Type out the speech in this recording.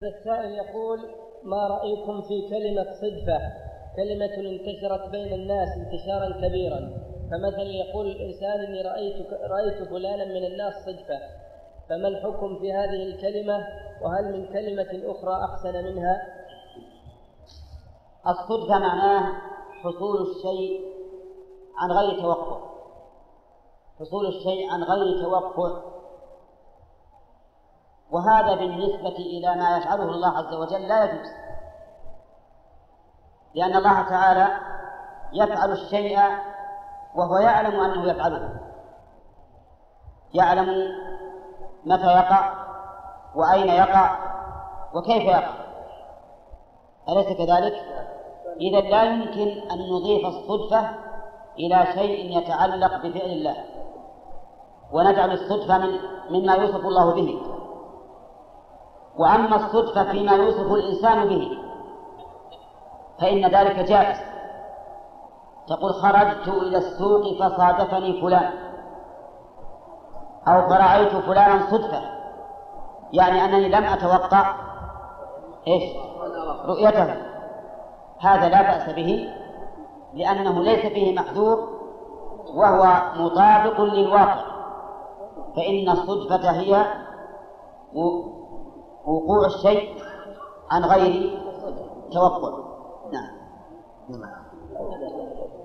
السائل يقول: ما رأيكم في كلمة صدفة؟ كلمة انتشرت بين الناس انتشارا كبيرا، فمثلا يقول الإنسان: إني رأيت فلانا من الناس صدفة، فما الحكم في هذه الكلمة؟ وهل من كلمة أخرى أحسن منها؟ الصدفة معناه حصول الشيء عن غير توقع، حصول الشيء عن غير توقع، وهذا بالنسبة إلى ما يفعله الله عز وجل لا يجوز، لأن الله تعالى يفعل الشيء وهو يعلم أنه يفعله، يعلم متى يقع وأين يقع وكيف يقع، أليس كذلك؟ إذا لا يمكن أن نضيف الصدفة إلى شيء يتعلق بفعل الله ونجعل الصدفة مما يوصف الله به. وأما الصدفة فيما يوصف الإنسان به فإن ذلك جائز. تقول: خرجت إلى السوق فصادفني فلان، أو فرأيت فلانا صدفة، يعني أنني لم أتوقع رؤيته، هذا لا بأس به لأنه ليس فيه محذور وهو مطابق للواقع، فإن الصدفة هي وقوع الشيء عن غير توقع. نعم.